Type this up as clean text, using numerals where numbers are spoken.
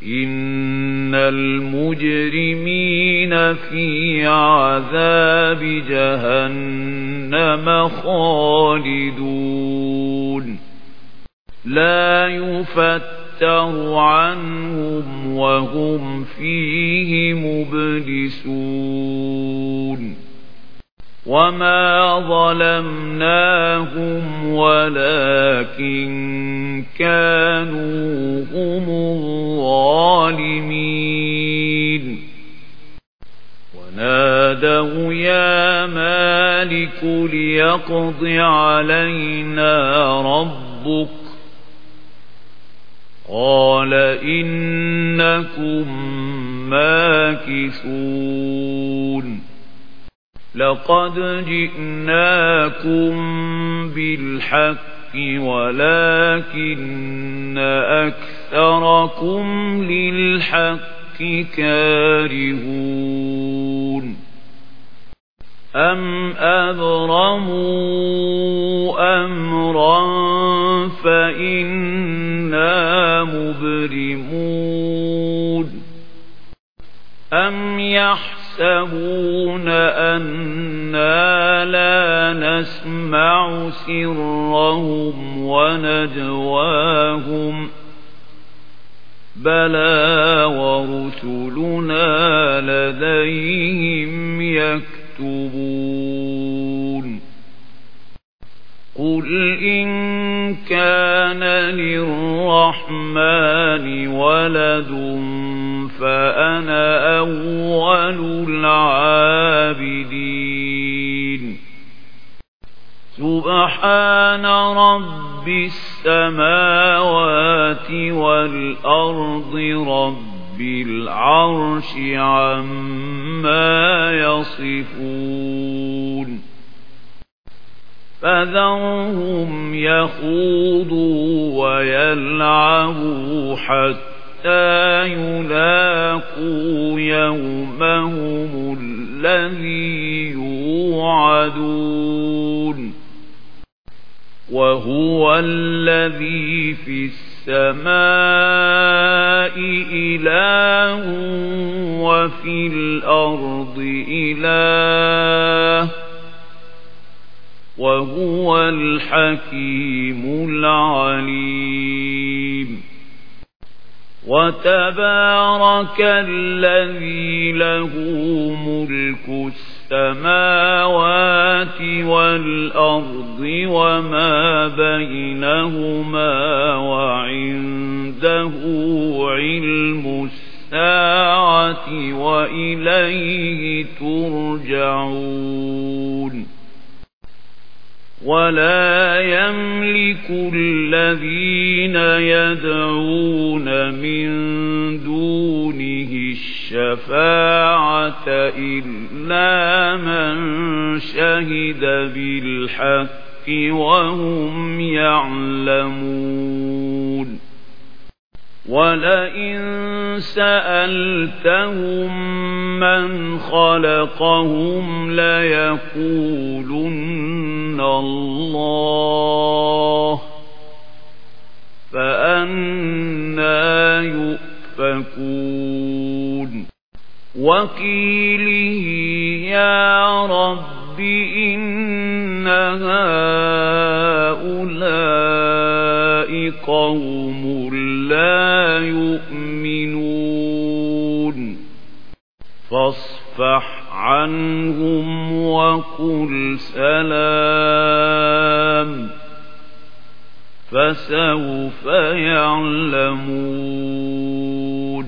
إن المجرمين في عذاب جهنم خالدون لا يفتر عنهم وهم فيه مبلسون وما ظلمناهم ولكن كانوا هم الظالمين ونادوا يا مالك ليقض علينا ربك قال إنكم ماكثون لقد جئناكم بالحق ولكن أكثركم للحق كارهون أم أبرموا أمرا فإنا مبرمون أم يحسبون أنا لا نسمع سرهم ونجواهم بلى ورسلنا لديهم يكتبون قل إن كان للرحمن ولد فأنا أول العابدين سبحان رب السماوات والأرض رب العرش عما يصفون فذرهم يخوضوا ويلعبوا حتى يلاقوا يومهم الذي يوعدون وهو الذي في السماء إله وفي الأرض إله وهو الحكيم العليم وتبارك الذي له ملك السماوات والأرض وما بينهما وعنده علم الساعة وإليه ترجعون ولا يملك الذين يدعون من دونه الشفاعة إلا من شهد بالحق وهم يعلمون ولئن سألتهم من خلقهم ليقولن الله فأنى يؤفكون وقيله يا رب إن هؤلاء قوم لا يؤمنون فاصفح عنهم وقل سلام فسوف يعلمون.